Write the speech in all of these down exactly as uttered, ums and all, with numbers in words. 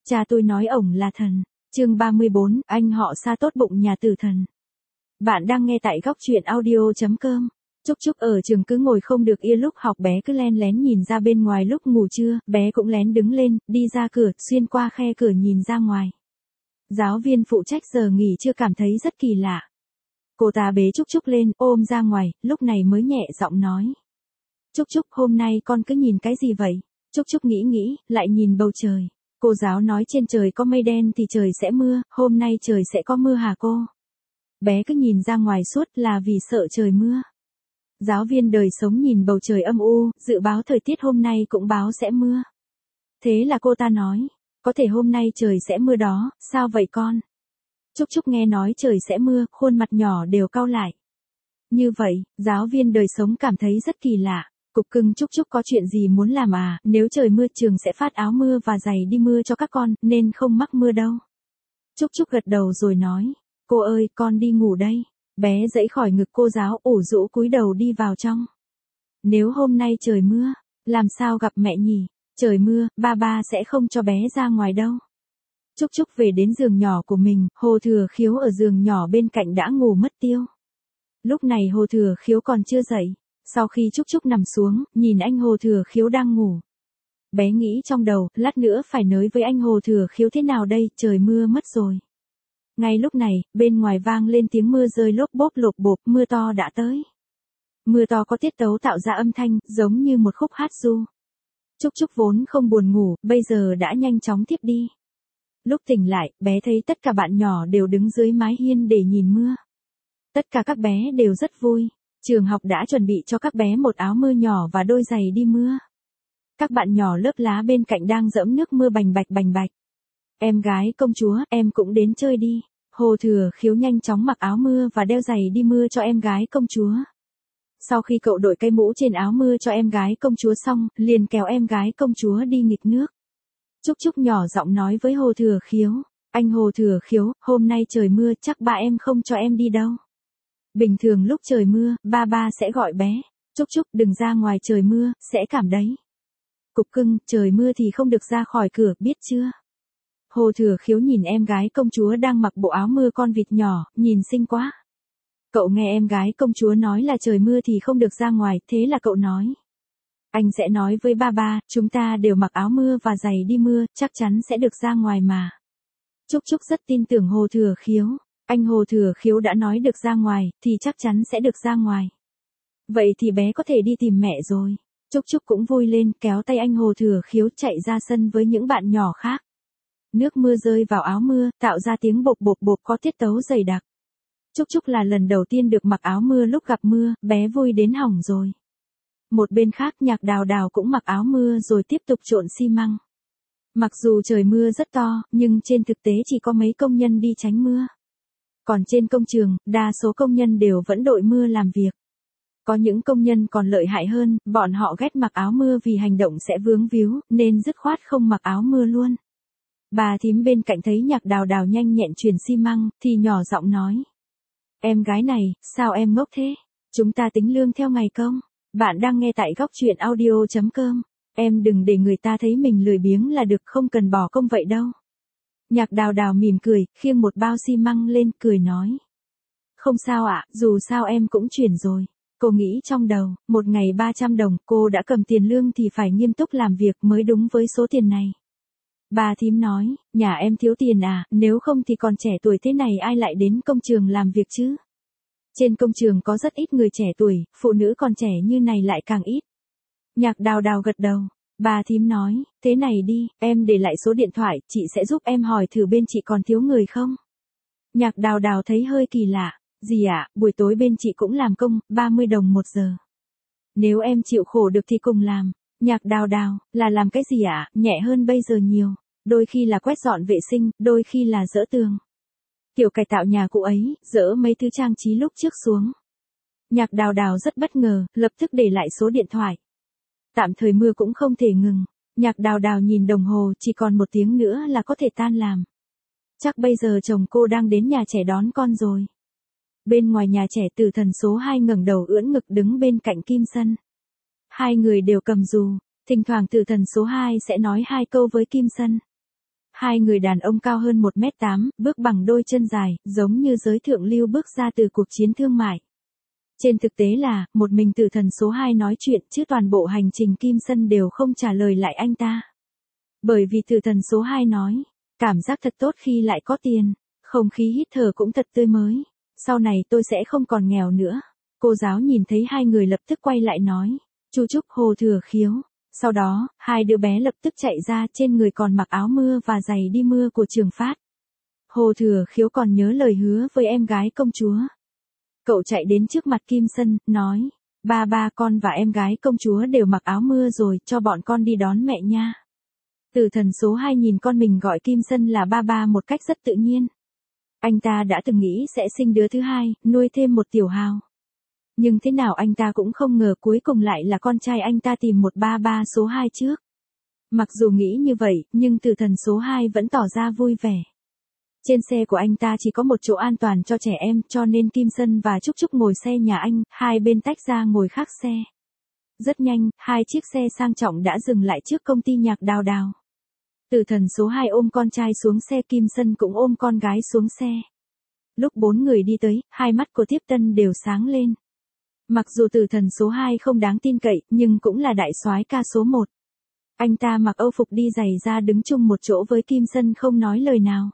Cha tôi nói ổng là thần. Chương ba mươi bốn, anh họ xa tốt bụng nhà tử thần. Bạn đang nghe tại góc truyện audio chấm com. Trúc Trúc ở trường cứ ngồi không được yên, lúc học bé cứ len lén nhìn ra bên ngoài, lúc ngủ trưa, bé cũng lén đứng lên, đi ra cửa, xuyên qua khe cửa nhìn ra ngoài. Giáo viên phụ trách giờ nghỉ chưa cảm thấy rất kỳ lạ. Cô ta bế Trúc Trúc lên, ôm ra ngoài, lúc này mới nhẹ giọng nói. Trúc Trúc, hôm nay con cứ nhìn cái gì vậy? Trúc Trúc nghĩ nghĩ, lại nhìn bầu trời. Cô giáo nói trên trời có mây đen thì trời sẽ mưa, hôm nay trời sẽ có mưa hả cô? Bé cứ nhìn ra ngoài suốt là vì sợ trời mưa. Giáo viên đời sống nhìn bầu trời âm u, dự báo thời tiết hôm nay cũng báo sẽ mưa. Thế là cô ta nói, có thể hôm nay trời sẽ mưa đó, sao vậy con? Trúc Trúc nghe nói trời sẽ mưa, khuôn mặt nhỏ đều cau lại. Như vậy, giáo viên đời sống cảm thấy rất kỳ lạ. Cục cưng, Trúc Trúc có chuyện gì muốn làm à? Nếu trời mưa trường sẽ phát áo mưa và giày đi mưa cho các con, nên không mắc mưa đâu. Trúc Trúc gật đầu rồi nói, cô ơi, con đi ngủ đây. Bé dãy khỏi ngực cô giáo, ủ rũ cúi đầu đi vào trong. Nếu hôm nay trời mưa, làm sao gặp mẹ nhỉ? Trời mưa, ba ba sẽ không cho bé ra ngoài đâu. Trúc Trúc về đến giường nhỏ của mình, Hồ Thừa Khiếu ở giường nhỏ bên cạnh đã ngủ mất tiêu. Lúc này Hồ Thừa Khiếu còn chưa dậy. Sau khi Trúc Trúc nằm xuống, nhìn anh Hồ Thừa Khiếu đang ngủ. Bé nghĩ trong đầu, lát nữa phải nói với anh Hồ Thừa Khiếu thế nào đây, trời mưa mất rồi. Ngay lúc này, bên ngoài vang lên tiếng mưa rơi lốp bốp lộp bộp, mưa to đã tới. Mưa to có tiết tấu tạo ra âm thanh, giống như một khúc hát ru. Trúc Trúc vốn không buồn ngủ, bây giờ đã nhanh chóng thiếp đi. Lúc tỉnh lại, bé thấy tất cả bạn nhỏ đều đứng dưới mái hiên để nhìn mưa. Tất cả các bé đều rất vui. Trường học đã chuẩn bị cho các bé một áo mưa nhỏ và đôi giày đi mưa. Các bạn nhỏ lớp lá bên cạnh đang dẫm nước mưa bành bạch bành bạch. Em gái công chúa, em cũng đến chơi đi. Hồ Thừa Khiếu nhanh chóng mặc áo mưa và đeo giày đi mưa cho em gái công chúa. Sau khi cậu đội cây mũ trên áo mưa cho em gái công chúa xong, liền kéo em gái công chúa đi nghịch nước. Trúc Trúc nhỏ giọng nói với Hồ Thừa Khiếu, anh Hồ Thừa Khiếu, hôm nay trời mưa chắc ba em không cho em đi đâu. Bình thường lúc trời mưa, ba ba sẽ gọi bé, Trúc Trúc đừng ra ngoài trời mưa, sẽ cảm đấy. Cục cưng, trời mưa thì không được ra khỏi cửa, biết chưa? Hồ Thừa Khiếu nhìn em gái công chúa đang mặc bộ áo mưa con vịt nhỏ, nhìn xinh quá. Cậu nghe em gái công chúa nói là trời mưa thì không được ra ngoài, thế là cậu nói. Anh sẽ nói với ba ba, chúng ta đều mặc áo mưa và giày đi mưa, chắc chắn sẽ được ra ngoài mà. Trúc Trúc rất tin tưởng Hồ Thừa Khiếu. Anh Hồ Thừa Khiếu đã nói được ra ngoài, thì chắc chắn sẽ được ra ngoài. Vậy thì bé có thể đi tìm mẹ rồi. Trúc Trúc cũng vui lên, kéo tay anh Hồ Thừa Khiếu chạy ra sân với những bạn nhỏ khác. Nước mưa rơi vào áo mưa, tạo ra tiếng bộp bộp bộp có tiết tấu dày đặc. Trúc Trúc là lần đầu tiên được mặc áo mưa lúc gặp mưa, bé vui đến hỏng rồi. Một bên khác Nhạc Đào Đào cũng mặc áo mưa rồi tiếp tục trộn xi măng. Mặc dù trời mưa rất to, nhưng trên thực tế chỉ có mấy công nhân đi tránh mưa. Còn trên công trường, đa số công nhân đều vẫn đội mưa làm việc. Có những công nhân còn lợi hại hơn, bọn họ ghét mặc áo mưa vì hành động sẽ vướng víu, nên dứt khoát không mặc áo mưa luôn. Bà thím bên cạnh thấy Nhạc Đào Đào nhanh nhẹn chuyển xi măng, thì nhỏ giọng nói. Em gái này, sao em ngốc thế? Chúng ta tính lương theo ngày công. Bạn đang nghe tại góc truyện audio chấm com. Em đừng để người ta thấy mình lười biếng là được, không cần bỏ công vậy đâu. Nhạc Đào Đào mỉm cười, khiêng một bao xi măng lên, cười nói. Không sao ạ, dù sao em cũng chuyển rồi. Cô nghĩ trong đầu, một ngày ba trăm đồng, cô đã cầm tiền lương thì phải nghiêm túc làm việc mới đúng với số tiền này. Bà thím nói, nhà em thiếu tiền à, nếu không thì còn trẻ tuổi thế này ai lại đến công trường làm việc chứ? Trên công trường có rất ít người trẻ tuổi, phụ nữ còn trẻ như này lại càng ít. Nhạc Đào Đào gật đầu. Bà thím nói, thế này đi, em để lại số điện thoại, chị sẽ giúp em hỏi thử bên chị còn thiếu người không? Nhạc Đào Đào thấy hơi kỳ lạ. Gì ạ, à, buổi tối bên chị cũng làm công, ba mươi đồng một giờ. Nếu em chịu khổ được thì cùng làm. Nhạc Đào Đào, là làm cái gì ạ, à? Nhẹ hơn bây giờ nhiều. Đôi khi là quét dọn vệ sinh, đôi khi là dỡ tường. Kiểu cải tạo nhà cụ ấy, dỡ mấy thứ trang trí lúc trước xuống. Nhạc Đào Đào rất bất ngờ, lập tức để lại số điện thoại. Tạm thời mưa cũng không thể ngừng. Nhạc Đào Đào nhìn đồng hồ, chỉ còn một tiếng nữa là có thể tan làm. Chắc bây giờ chồng cô đang đến nhà trẻ đón con rồi. Bên ngoài nhà trẻ, Tử Thần số hai ngẩng đầu ưỡn ngực đứng bên cạnh Kim Sân. Hai người đều cầm dù, thỉnh thoảng Tử Thần số hai sẽ nói hai câu với Kim Sân. Hai người đàn ông cao hơn một mét tám, bước bằng đôi chân dài, giống như giới thượng lưu bước ra từ cuộc chiến thương mại. Trên thực tế là, một mình tử thần số hai nói chuyện chứ toàn bộ hành trình Kim Sân đều không trả lời lại anh ta. Bởi vì tử thần số hai nói, cảm giác thật tốt khi lại có tiền, không khí hít thở cũng thật tươi mới, sau này tôi sẽ không còn nghèo nữa. Cô giáo nhìn thấy hai người lập tức quay lại nói, chu chúc Hồ Thừa Khiếu. Sau đó, hai đứa bé lập tức chạy ra, trên người còn mặc áo mưa và giày đi mưa của Trường Phát. Hồ Thừa Khiếu còn nhớ lời hứa với em gái công chúa. Cậu chạy đến trước mặt Kim Sân, nói, ba ba con và em gái công chúa đều mặc áo mưa rồi, cho bọn con đi đón mẹ nha. Tử thần số hai nhìn con mình gọi Kim Sân là ba ba một cách rất tự nhiên. Anh ta đã từng nghĩ sẽ sinh đứa thứ hai, nuôi thêm một tiểu hào. Nhưng thế nào anh ta cũng không ngờ cuối cùng lại là con trai anh ta tìm một ba ba số hai trước. Mặc dù nghĩ như vậy, nhưng tử thần số hai vẫn tỏ ra vui vẻ. Trên xe của anh ta chỉ có một chỗ an toàn cho trẻ em, cho nên Kim Sân và Trúc Trúc ngồi xe nhà anh, hai bên tách ra ngồi khác xe. Rất nhanh, hai chiếc xe sang trọng đã dừng lại trước công ty nhạc Đào Đào. Tử thần số hai ôm con trai xuống xe, Kim Sân cũng ôm con gái xuống xe. Lúc bốn người đi tới, hai mắt của Tiếp Tân đều sáng lên. Mặc dù tử thần số hai không đáng tin cậy, nhưng cũng là đại soái ca số một. Anh ta mặc âu phục đi giày ra đứng chung một chỗ với Kim Sân không nói lời nào.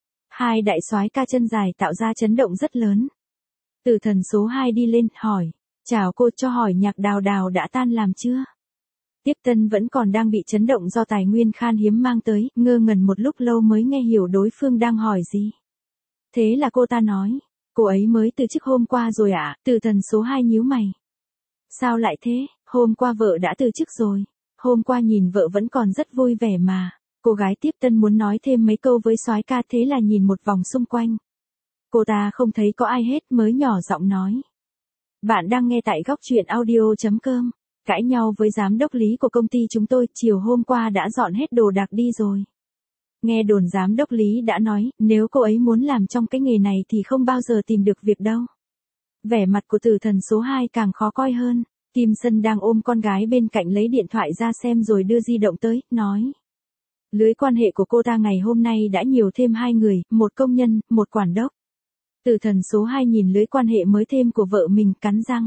Hai đại soái ca chân dài tạo ra chấn động rất lớn. Tử thần số hai đi lên, hỏi, chào cô, cho hỏi nhạc Đào Đào đã tan làm chưa? Tiếp Tân vẫn còn đang bị chấn động do tài nguyên khan hiếm mang tới, ngơ ngẩn một lúc lâu mới nghe hiểu đối phương đang hỏi gì. Thế là cô ta nói, cô ấy mới từ chức hôm qua rồi ạ. À? Tử thần số hai nhíu mày. Sao lại thế, hôm qua vợ đã từ chức rồi. Hôm qua nhìn vợ vẫn còn rất vui vẻ mà. Cô gái Tiếp Tân muốn nói thêm mấy câu với soái ca, thế là nhìn một vòng xung quanh. Cô ta không thấy có ai hết mới nhỏ giọng nói. Bạn đang nghe tại góc truyện audio chấm com. Cãi nhau với giám đốc lý của công ty chúng tôi, chiều hôm qua đã dọn hết đồ đạc đi rồi. Nghe đồn giám đốc lý đã nói, nếu cô ấy muốn làm trong cái nghề này thì không bao giờ tìm được việc đâu. Vẻ mặt của tử thần số hai càng khó coi hơn. Kim Sân đang ôm con gái bên cạnh lấy điện thoại ra xem rồi đưa di động tới, nói. Lưới quan hệ của cô ta ngày hôm nay đã nhiều thêm hai người, một công nhân, một quản đốc. Tử thần số hai nhìn lưới quan hệ mới thêm của vợ mình, cắn răng.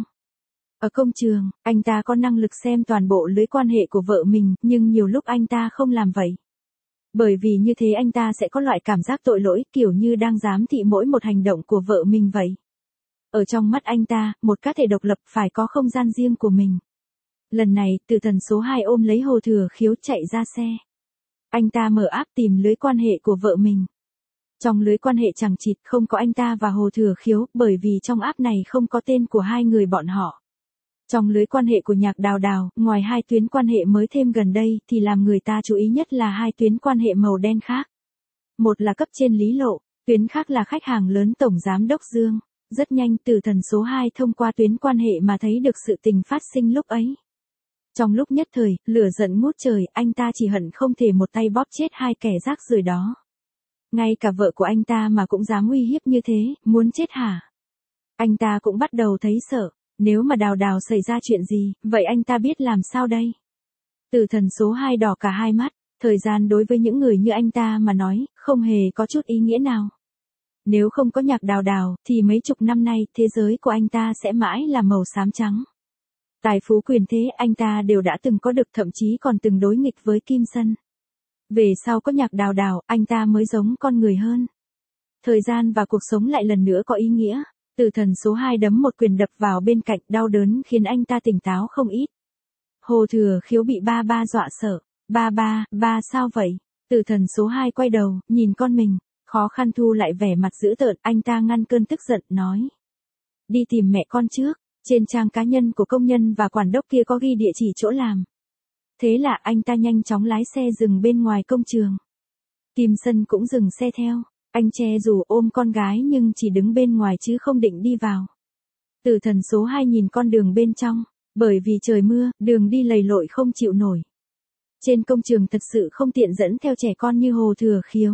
Ở công trường, anh ta có năng lực xem toàn bộ lưới quan hệ của vợ mình, nhưng nhiều lúc anh ta không làm vậy. Bởi vì như thế anh ta sẽ có loại cảm giác tội lỗi, kiểu như đang giám thị mỗi một hành động của vợ mình vậy. Ở trong mắt anh ta, một cá thể độc lập phải có không gian riêng của mình. Lần này, tử thần số hai ôm lấy Hồ Thừa Khiếu chạy ra xe. Anh ta mở app tìm lưới quan hệ của vợ mình. Trong lưới quan hệ chẳng chịt không có anh ta và Hồ Thừa Khiếu, bởi vì trong app này không có tên của hai người bọn họ. Trong lưới quan hệ của nhạc Đào Đào, ngoài hai tuyến quan hệ mới thêm gần đây thì làm người ta chú ý nhất là hai tuyến quan hệ màu đen khác. Một là cấp trên Lý Lộ, tuyến khác là khách hàng lớn Tổng Giám đốc Dương. Rất nhanh tử thần số hai thông qua tuyến quan hệ mà thấy được sự tình phát sinh lúc ấy. Trong lúc nhất thời, lửa giận ngút trời, anh ta chỉ hận không thể một tay bóp chết hai kẻ rác rưởi đó. Ngay cả vợ của anh ta mà cũng dám uy hiếp như thế, muốn chết hả? Anh ta cũng bắt đầu thấy sợ, nếu mà Đào Đào xảy ra chuyện gì, vậy anh ta biết làm sao đây? Tử thần số hai đỏ cả hai mắt, thời gian đối với những người như anh ta mà nói, không hề có chút ý nghĩa nào. Nếu không có nhạc Đào Đào, thì mấy chục năm nay, thế giới của anh ta sẽ mãi là màu xám trắng. Tài phú quyền thế anh ta đều đã từng có được, thậm chí còn từng đối nghịch với Kim Sân. Về sau có nhạc Đào Đào, anh ta mới giống con người hơn. Thời gian và cuộc sống lại lần nữa có ý nghĩa. Tử thần số hai đấm một quyền đập vào bên cạnh, đau đớn khiến anh ta tỉnh táo không ít. Hồ Thừa Khiếu bị ba ba dọa sợ. Ba ba, ba sao vậy? Tử thần số hai quay đầu, nhìn con mình, khó khăn thu lại vẻ mặt dữ tợn, anh ta ngăn cơn tức giận, nói. Đi tìm mẹ con trước, trên trang cá nhân của công nhân và quản đốc kia có ghi địa chỉ chỗ làm. Thế là anh ta nhanh chóng lái xe dừng bên ngoài công trường. Kim Sân cũng dừng xe theo. Anh che dù ôm con gái nhưng chỉ đứng bên ngoài chứ không định đi vào. Tử thần số hai nhìn con đường bên trong, bởi vì trời mưa, đường đi lầy lội không chịu nổi. Trên công trường thật sự không tiện dẫn theo trẻ con như Hồ Thừa Khiếu.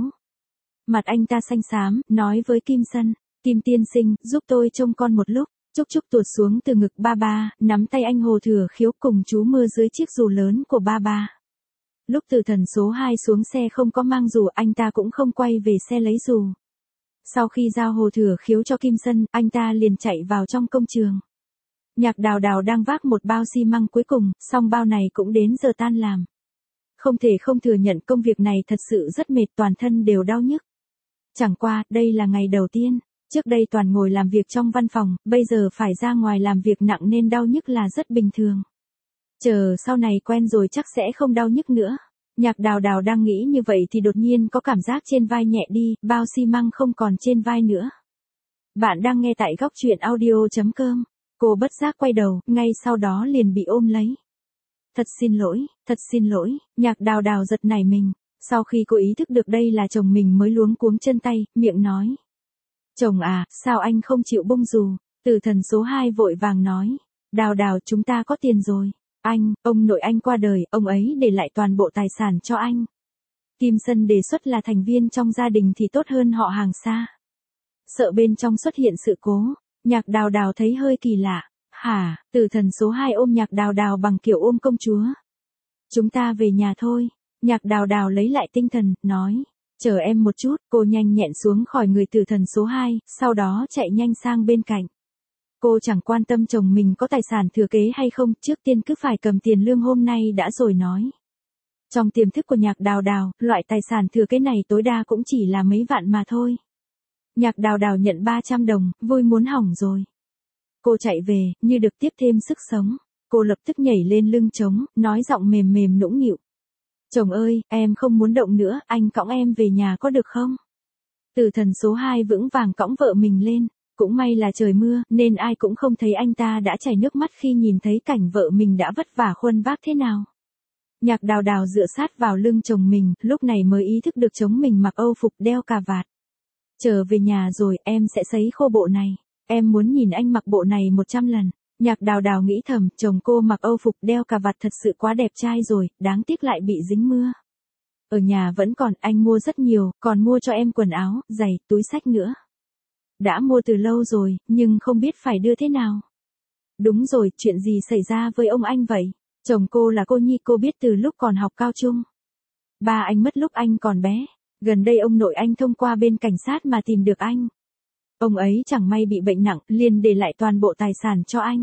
Mặt anh ta xanh xám, nói với Kim Sân, Kim tiên sinh, giúp tôi trông con một lúc. Trúc Trúc tuột xuống từ ngực ba ba, nắm tay anh Hồ Thừa Khiếu cùng chú mưa dưới chiếc dù lớn của ba ba. Lúc Tử Thần số hai xuống xe không có mang dù, anh ta cũng không quay về xe lấy dù. Sau khi giao Hồ Thừa Khiếu cho Kim Sân, anh ta liền chạy vào trong công trường. Nhạc Đào Đào đang vác một bao xi măng cuối cùng, xong bao này cũng đến giờ tan làm. Không thể không thừa nhận công việc này thật sự rất mệt, toàn thân đều đau nhức. Chẳng qua, đây là ngày đầu tiên. Trước đây toàn ngồi làm việc trong văn phòng, bây giờ phải ra ngoài làm việc nặng nên đau nhức là rất bình thường. Chờ sau này quen rồi chắc sẽ không đau nhức nữa. Nhạc Đào Đào đang nghĩ như vậy thì đột nhiên có cảm giác trên vai nhẹ đi, bao xi măng không còn trên vai nữa. Bạn đang nghe tại góc truyện audio chấm com. Cô bất giác quay đầu, ngay sau đó liền bị ôm lấy. Thật xin lỗi, thật xin lỗi, Nhạc Đào Đào giật nảy mình. Sau khi cô ý thức được đây là chồng mình mới luống cuống chân tay, miệng nói. Chồng à, sao anh không chịu bông dù? Tử Thần số hai vội vàng nói. Đào Đào, chúng ta có tiền rồi. Anh, ông nội anh qua đời, ông ấy để lại toàn bộ tài sản cho anh. Kim Sân đề xuất là thành viên trong gia đình thì tốt hơn họ hàng xa. Sợ bên trong xuất hiện sự cố, Nhạc Đào Đào thấy hơi kỳ lạ. Hả? Tử Thần số hai ôm Nhạc Đào Đào bằng kiểu ôm công chúa. Chúng ta về nhà thôi. Nhạc Đào Đào lấy lại tinh thần, nói. Chờ em một chút, cô nhanh nhẹn xuống khỏi người Tử Thần số hai, sau đó chạy nhanh sang bên cạnh. Cô chẳng quan tâm chồng mình có tài sản thừa kế hay không, trước tiên cứ phải cầm tiền lương hôm nay đã rồi nói. Trong tiềm thức của Nhạc Đào Đào, loại tài sản thừa kế này tối đa cũng chỉ là mấy vạn mà thôi. Nhạc Đào Đào nhận ba trăm đồng, vui muốn hỏng rồi. Cô chạy về, như được tiếp thêm sức sống. Cô lập tức nhảy lên lưng trống, nói giọng mềm mềm nũng nịu. Chồng ơi, em không muốn động nữa, anh cõng em về nhà có được không? Tử Thần số hai vững vàng cõng vợ mình lên. Cũng may là trời mưa, nên ai cũng không thấy anh ta đã chảy nước mắt khi nhìn thấy cảnh vợ mình đã vất vả khuân vác thế nào. Nhạc Đào Đào dựa sát vào lưng chồng mình, lúc này mới ý thức được chồng mình mặc âu phục đeo cà vạt. Trở về nhà rồi, em sẽ sấy khô bộ này. Em muốn nhìn anh mặc bộ này một trăm lần. Nhạc Đào Đào nghĩ thầm, chồng cô mặc âu phục đeo cà vạt thật sự quá đẹp trai rồi, đáng tiếc lại bị dính mưa. Ở nhà vẫn còn, anh mua rất nhiều, còn mua cho em quần áo, giày, túi xách nữa. Đã mua từ lâu rồi, nhưng không biết phải đưa thế nào. Đúng rồi, chuyện gì xảy ra với ông anh vậy? Chồng cô là cô Nhi, cô biết từ lúc còn học cao trung. Ba anh mất lúc anh còn bé. Gần đây ông nội anh thông qua bên cảnh sát mà tìm được anh. Ông ấy chẳng may bị bệnh nặng, liền để lại toàn bộ tài sản cho anh.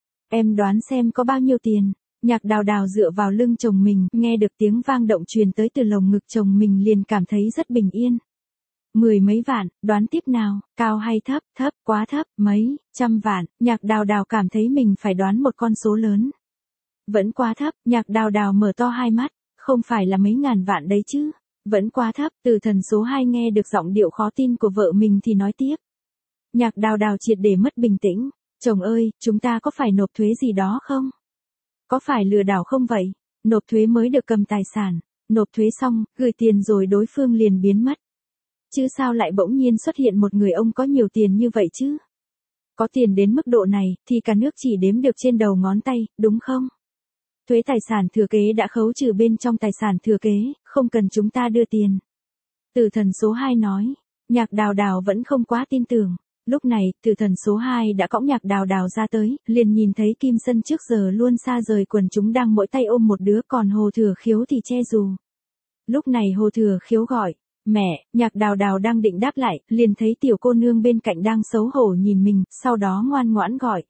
Em đoán xem có bao nhiêu tiền. Nhạc Đào Đào dựa vào lưng chồng mình, nghe được tiếng vang động truyền tới từ lồng ngực chồng mình liền cảm thấy rất bình yên. Mười mấy vạn, đoán tiếp nào, cao hay thấp, thấp, quá thấp, mấy, trăm vạn, Nhạc Đào Đào cảm thấy mình phải đoán một con số lớn. Vẫn quá thấp, Nhạc Đào Đào mở to hai mắt, không phải là mấy ngàn vạn đấy chứ, vẫn quá thấp. Tử Thần số hai nghe được giọng điệu khó tin của vợ mình thì nói tiếp. Nhạc Đào Đào triệt để mất bình tĩnh, chồng ơi, chúng ta có phải nộp thuế gì đó không? Có phải lừa đảo không vậy? Nộp thuế mới được cầm tài sản, nộp thuế xong, gửi tiền rồi đối phương liền biến mất. Chứ sao lại bỗng nhiên xuất hiện một người ông có nhiều tiền như vậy chứ? Có tiền đến mức độ này, thì cả nước chỉ đếm được trên đầu ngón tay, đúng không? Thuế tài sản thừa kế đã khấu trừ bên trong tài sản thừa kế, không cần chúng ta đưa tiền. Tử Thần số hai nói, Nhạc Đào Đào vẫn không quá tin tưởng. Lúc này, Tử Thần số hai đã cõng Nhạc Đào Đào ra tới, liền nhìn thấy Kim Sân trước giờ luôn xa rời quần chúng đang mỗi tay ôm một đứa, còn Hồ Thừa Khiếu thì che dù. Lúc này Hồ Thừa Khiếu gọi. Mẹ, Nhạc Đào Đào đang định đáp lại, liền thấy tiểu cô nương bên cạnh đang xấu hổ nhìn mình, sau đó ngoan ngoãn gọi.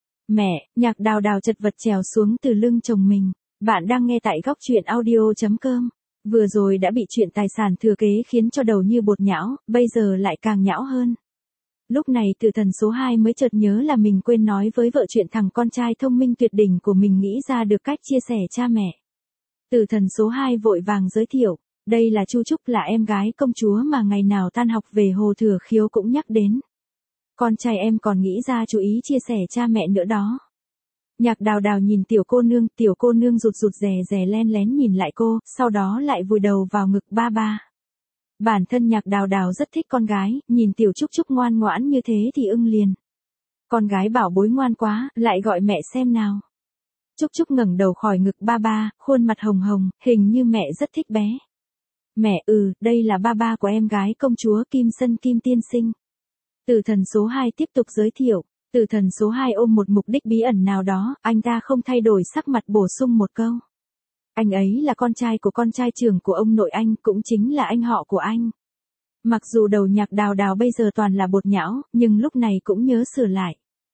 Mẹ, Nhạc Đào Đào chật vật trèo xuống từ lưng chồng mình. Bạn đang nghe tại góc truyện audio chấm com. Vừa rồi đã bị chuyện tài sản thừa kế khiến cho đầu như bột nhão, bây giờ lại càng nhão hơn. Lúc này Tử Thần số hai mới chợt nhớ là mình quên nói với vợ chuyện thằng con trai thông minh tuyệt đỉnh của mình nghĩ ra được cách chia sẻ cha mẹ. Tử Thần số hai vội vàng giới thiệu. Đây là Chu Trúc, là em gái công chúa mà ngày nào tan học về Hồ Thừa Khiếu cũng nhắc đến. Con trai em còn nghĩ ra chú ý chia sẻ cha mẹ nữa đó. Nhạc Đào Đào nhìn tiểu cô nương, tiểu cô nương rụt rụt rè rè len lén nhìn lại cô, sau đó lại vùi đầu vào ngực ba ba. Bản thân Nhạc Đào Đào rất thích con gái, nhìn tiểu Trúc Trúc ngoan ngoãn như thế thì ưng liền. Con gái bảo bối ngoan quá, lại gọi mẹ xem nào. Trúc Trúc ngẩng đầu khỏi ngực ba ba, khuôn mặt hồng hồng, hình như mẹ rất thích bé. Mẹ, ừ, đây là ba ba của em gái công chúa Kim Sân Kim tiên sinh. Tử Thần số hai tiếp tục giới thiệu. Tử Thần số hai ôm một mục đích bí ẩn nào đó, anh ta không thay đổi sắc mặt bổ sung một câu. Anh ấy là con trai của con trai trưởng của ông nội anh, cũng chính là anh họ của anh. Mặc dù đầu Nhạc Đào Đào bây giờ toàn là bột nhão, nhưng lúc này cũng nhớ sửa lại.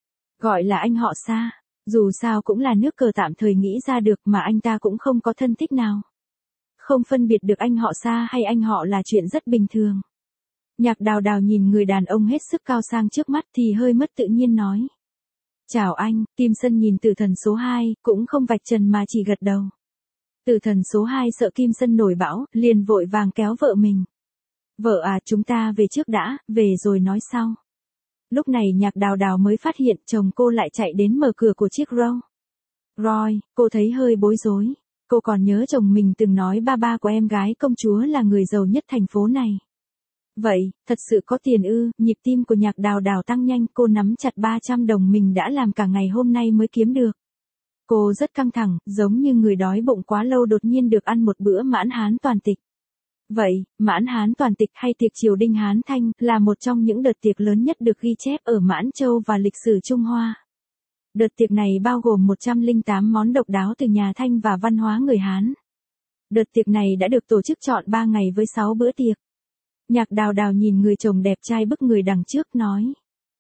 Gọi là anh họ Sa, dù sao cũng là nước cờ tạm thời nghĩ ra được mà anh ta cũng không có thân thích nào. Không phân biệt được anh họ Sa hay anh họ là chuyện rất bình thường. Nhạc Đào Đào nhìn người đàn ông hết sức cao sang trước mắt thì hơi mất tự nhiên nói. Chào anh, Kim Sân nhìn Tử Thần số hai, cũng không vạch trần mà chỉ gật đầu. Tử Thần số hai sợ Kim Sân nổi bão, liền vội vàng kéo vợ mình. Vợ à, chúng ta về trước đã, về rồi nói sau. Lúc này Nhạc Đào Đào mới phát hiện chồng cô lại chạy đến mở cửa của chiếc Rolls Royce, cô thấy hơi bối rối. Cô còn nhớ chồng mình từng nói ba ba của em gái công chúa là người giàu nhất thành phố này. Vậy, thật sự có tiền ư? Nhịp tim của Nhạc Đào Đào tăng nhanh, cô nắm chặt ba trăm đồng mình đã làm cả ngày hôm nay mới kiếm được. Cô rất căng thẳng, giống như người đói bụng quá lâu đột nhiên được ăn một bữa mãn hán toàn tịch. Vậy, mãn hán toàn tịch hay tiệc triều đình Hán Thanh là một trong những đợt tiệc lớn nhất được ghi chép ở Mãn Châu và lịch sử Trung Hoa. Đợt tiệc này bao gồm một trăm lẻ tám món độc đáo từ nhà Thanh và văn hóa người Hán. Đợt tiệc này đã được tổ chức trọn ba ngày với sáu bữa tiệc. Nhạc Đào Đào nhìn người chồng đẹp trai bức người đằng trước nói.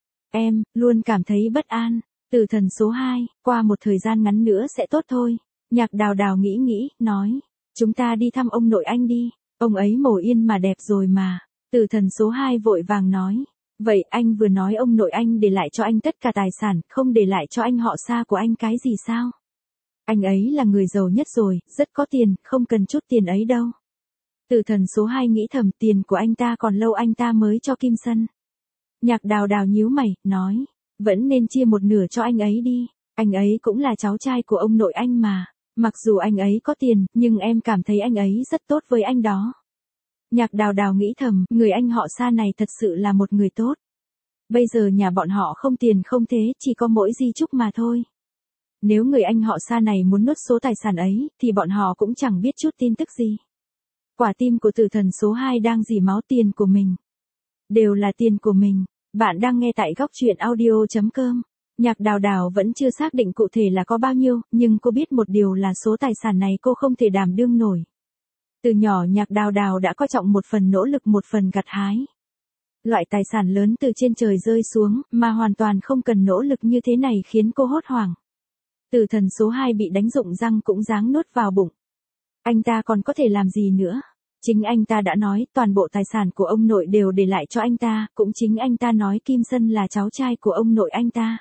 Em, luôn cảm thấy bất an. Tử Thần số hai, qua một thời gian ngắn nữa sẽ tốt thôi. Nhạc Đào Đào nghĩ nghĩ, nói. Chúng ta đi thăm ông nội anh đi. Ông ấy mồ yên mà đẹp rồi mà. Tử Thần số hai vội vàng nói. Vậy anh vừa nói ông nội anh để lại cho anh tất cả tài sản, không để lại cho anh họ Sa của anh cái gì sao? Anh ấy là người giàu nhất rồi, rất có tiền, không cần chút tiền ấy đâu. Tử Thần số hai nghĩ thầm tiền của anh ta còn lâu anh ta mới cho Kim Sân. Nhạc Đào Đào nhíu mày, nói. Vẫn nên chia một nửa cho anh ấy đi. Anh ấy cũng là cháu trai của ông nội anh mà. Mặc dù anh ấy có tiền, nhưng em cảm thấy anh ấy rất tốt với anh đó. Nhạc Đào Đào nghĩ thầm, người anh họ Sa này thật sự là một người tốt. Bây giờ nhà bọn họ không tiền không thế, chỉ có mỗi di chúc mà thôi. Nếu người anh họ Sa này muốn nuốt số tài sản ấy, thì bọn họ cũng chẳng biết chút tin tức gì. Quả tim của Tử Thần số hai đang rỉ máu, tiền của mình. Đều là tiền của mình. Bạn đang nghe tại góc truyện audio chấm com. Nhạc Đào Đào vẫn chưa xác định cụ thể là có bao nhiêu, nhưng cô biết một điều là số tài sản này cô không thể đảm đương nổi. Từ nhỏ Nhạc Đào Đào đã coi trọng một phần nỗ lực một phần gặt hái. Loại tài sản lớn từ trên trời rơi xuống, mà hoàn toàn không cần nỗ lực như thế này khiến cô hốt hoảng. Tử Thần số hai bị đánh rụng răng cũng dáng nuốt vào bụng. Anh ta còn có thể làm gì nữa? Chính anh ta đã nói toàn bộ tài sản của ông nội đều để lại cho anh ta, cũng chính anh ta nói Kim Sân là cháu trai của ông nội anh ta.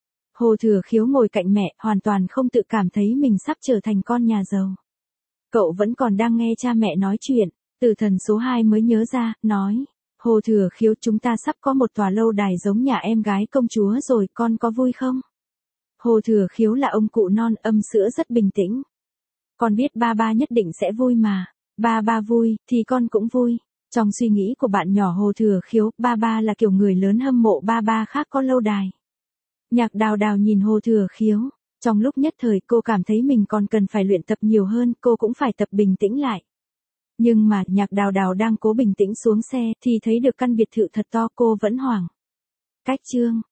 Hồ Thừa Khiếu ngồi cạnh mẹ, hoàn toàn không tự cảm thấy mình sắp trở thành con nhà giàu. Cậu vẫn còn đang nghe cha mẹ nói chuyện, Tử Thần số hai mới nhớ ra, nói. Hồ Thừa Khiếu, chúng ta sắp có một tòa lâu đài giống nhà em gái công chúa rồi, con có vui không? Hồ Thừa Khiếu là ông cụ non, âm sữa rất bình tĩnh. Con biết ba ba nhất định sẽ vui mà. Ba ba vui, thì con cũng vui. Trong suy nghĩ của bạn nhỏ Hồ Thừa Khiếu, ba ba là kiểu người lớn hâm mộ ba ba khác có lâu đài. Nhạc Đào Đào nhìn Hồ Thừa Khiếu. Trong lúc nhất thời cô cảm thấy mình còn cần phải luyện tập nhiều hơn, cô cũng phải tập bình tĩnh lại. Nhưng mà Nhạc Đào Đào đang cố bình tĩnh xuống xe thì thấy được căn biệt thự thật to, cô vẫn hoảng. Cách chương